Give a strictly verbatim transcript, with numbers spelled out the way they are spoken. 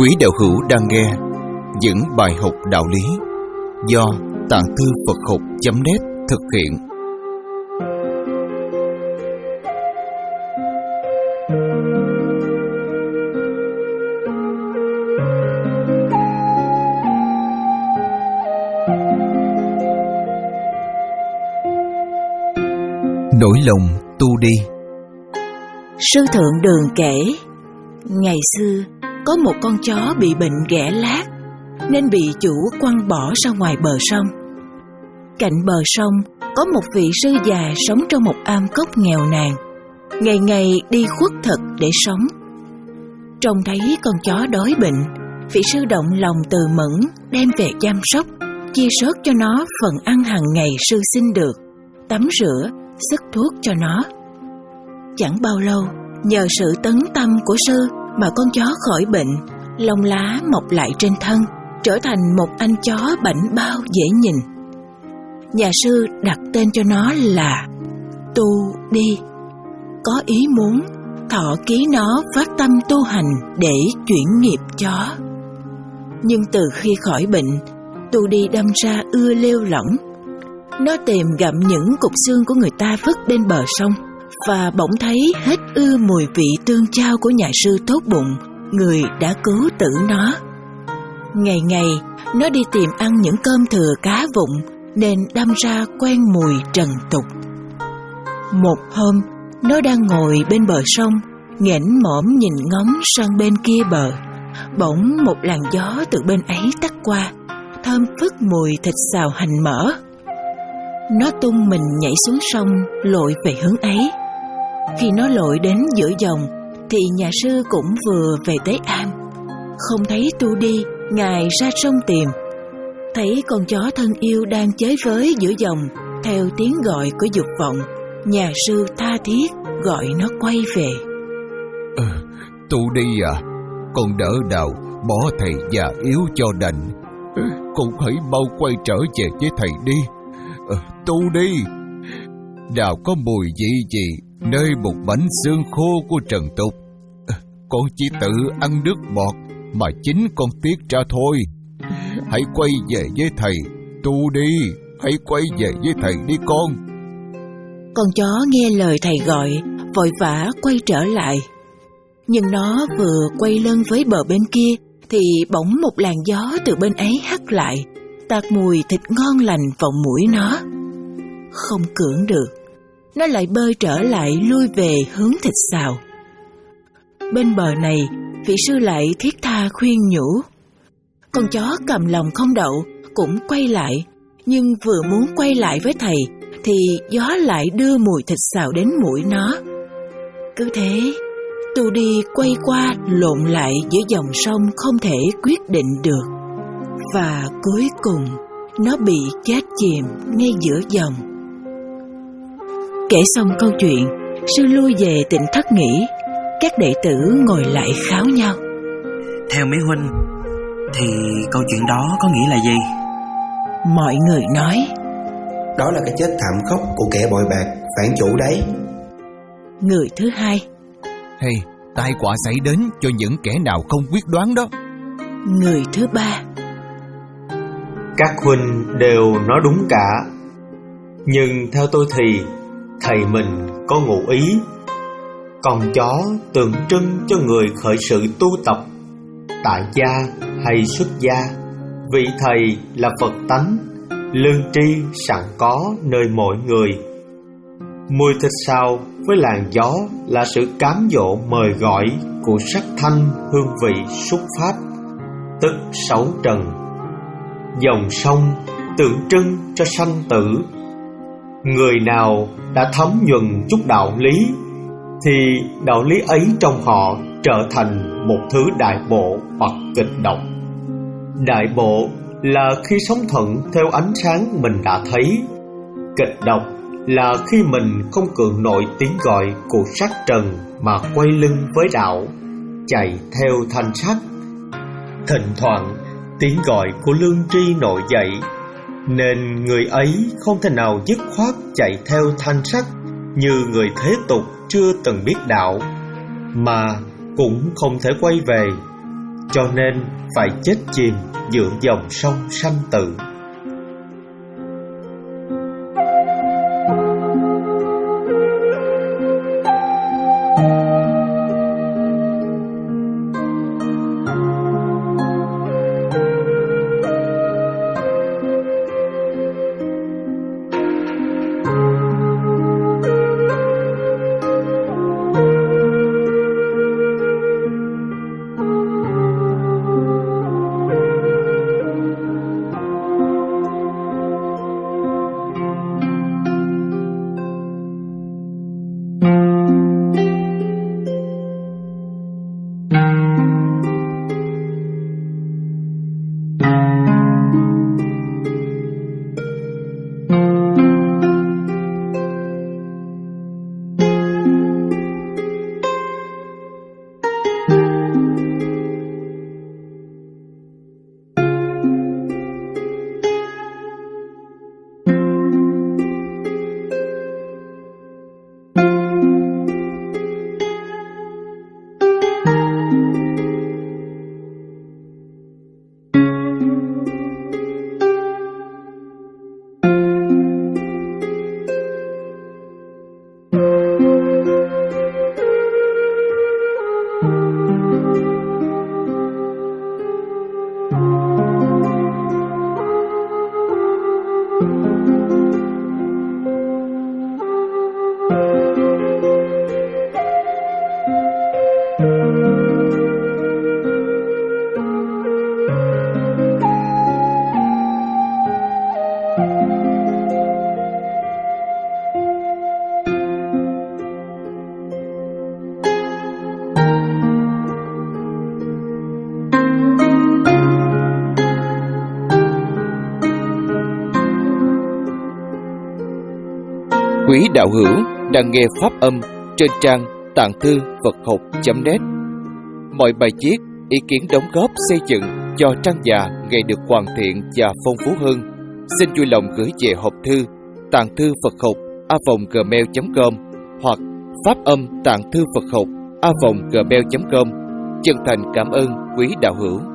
Quý đạo hữu đang nghe những bài học đạo lý do Tạng Thư Phật Học chấm net thực hiện. Nỗi lòng tu đi. Sư Thượng Đường kể, ngày xưa có một con chó bị bệnh ghẻ lát nên bị chủ quăng bỏ ra ngoài bờ sông. Cạnh bờ sông có một vị sư già sống trong một am cốc nghèo nàn, ngày ngày đi khuất thực để sống. Trông thấy con chó đói bệnh, vị sư động lòng từ mẫn đem về chăm sóc, chia sớt cho nó phần ăn hàng ngày sư xin được, tắm rửa, sức thuốc cho nó. Chẳng bao lâu, nhờ sự tấn tâm của sư mà con chó khỏi bệnh, lông lá mọc lại trên thân, trở thành một anh chó bảnh bao dễ nhìn. Nhà sư đặt tên cho nó là Tu Đi, có ý muốn thọ ký nó phát tâm tu hành để chuyển nghiệp chó. Nhưng từ khi khỏi bệnh, Tu Đi đâm ra ưa lêu lỏng. Nó tìm gặm những cục xương của người ta vứt bên bờ sông, và bỗng thấy hết ưa mùi vị tương chao của nhà sư tốt bụng, người đã cứu tử nó. Ngày ngày nó đi tìm ăn những cơm thừa cá vụn, nên đâm ra quen mùi trần tục. Một hôm, nó đang ngồi bên bờ sông, nghển mõm nhìn ngóng sang bên kia bờ. Bỗng một làn gió từ bên ấy tắt qua, thơm phức mùi thịt xào hành mỡ. Nó tung mình nhảy xuống sông, lội về hướng ấy. Khi nó lội đến giữa dòng, thì nhà sư cũng vừa về tới am. Không thấy Tu Đi, ngài ra sông tìm. Thấy con chó thân yêu đang chơi với giữa dòng, theo tiếng gọi của dục vọng, nhà sư tha thiết gọi nó quay về. ờ, Tu Đi à, con đỡ đạo bỏ thầy già yếu cho đành. Con hãy mau quay trở về với thầy đi. ờ, Tu Đi, đạo có mùi vị gì nơi một mảnh xương khô của trần tục. Con chỉ tự ăn nước bọt mà chính con tiết ra thôi. Hãy quay về với thầy, Tu Đi, hãy quay về với thầy đi con. Con chó nghe lời thầy gọi, vội vã quay trở lại. Nhưng nó vừa quay lưng với bờ bên kia, thì bỗng một làn gió từ bên ấy hắt lại, tạt mùi thịt ngon lành vào mũi nó. Không cưỡng được, nó lại bơi trở lại lui về hướng thịt xào. Bên bờ này, vị sư lại thiết tha khuyên nhủ. Con chó cầm lòng không đậu, cũng quay lại. Nhưng vừa muốn quay lại với thầy, thì gió lại đưa mùi thịt xào đến mũi nó. Cứ thế, Tu Đi quay qua lộn lại giữa dòng sông không thể quyết định được. Và cuối cùng, nó bị chết chìm ngay giữa dòng. Kể xong câu chuyện, sư lui về tịnh thất nghỉ. Các đệ tử ngồi lại kháo nhau. Theo mấy huynh thì câu chuyện đó có nghĩa là gì? Mọi người nói, đó là cái chết thảm khốc của kẻ bội bạc, phản chủ đấy. Người thứ hai, Hay, tai họa xảy đến cho những kẻ nào không quyết đoán đó. Người thứ ba, các huynh đều nói đúng cả. Nhưng theo tôi thì thầy mình có ngụ ý. Con chó tượng trưng cho người khởi sự tu tập, tại gia hay xuất gia. Vị thầy là Phật tánh, lương tri sẵn có nơi mỗi người. Mùi thịt xào với làn gió là sự cám dỗ mời gọi của sắc thanh hương vị xuất pháp, tức sáu trần. Dòng sông tượng trưng cho sanh tử. Người nào đã thấm nhuần chút đạo lý, thì đạo lý ấy trong họ trở thành một thứ đại bộ hoặc kịch độc. Đại bộ là khi sống thuận theo ánh sáng mình đã thấy. Kịch độc là khi mình không cưỡng nổi tiếng gọi của sắc trần mà quay lưng với đạo, chạy theo thanh sắc. Thỉnh thoảng tiếng gọi của lương tri nổi dậy, nên người ấy không thể nào dứt khoát chạy theo thanh sắc như người thế tục chưa từng biết đạo, mà cũng không thể quay về. cho nên phải chết chìm giữa dòng sông sanh tử. Quý đạo hữu đang nghe pháp âm trên trang tạng thư Phật học chấm net. Mọi bài viết, ý kiến đóng góp xây dựng cho trang già ngày được hoàn thiện và phong phú hơn, xin vui lòng gửi về hộp thư tạng thư Phật học a vòng gmail chấm com hoặc pháp âm tạng thư Phật học a vòng gmail chấm com. Chân thành cảm ơn quý đạo hữu.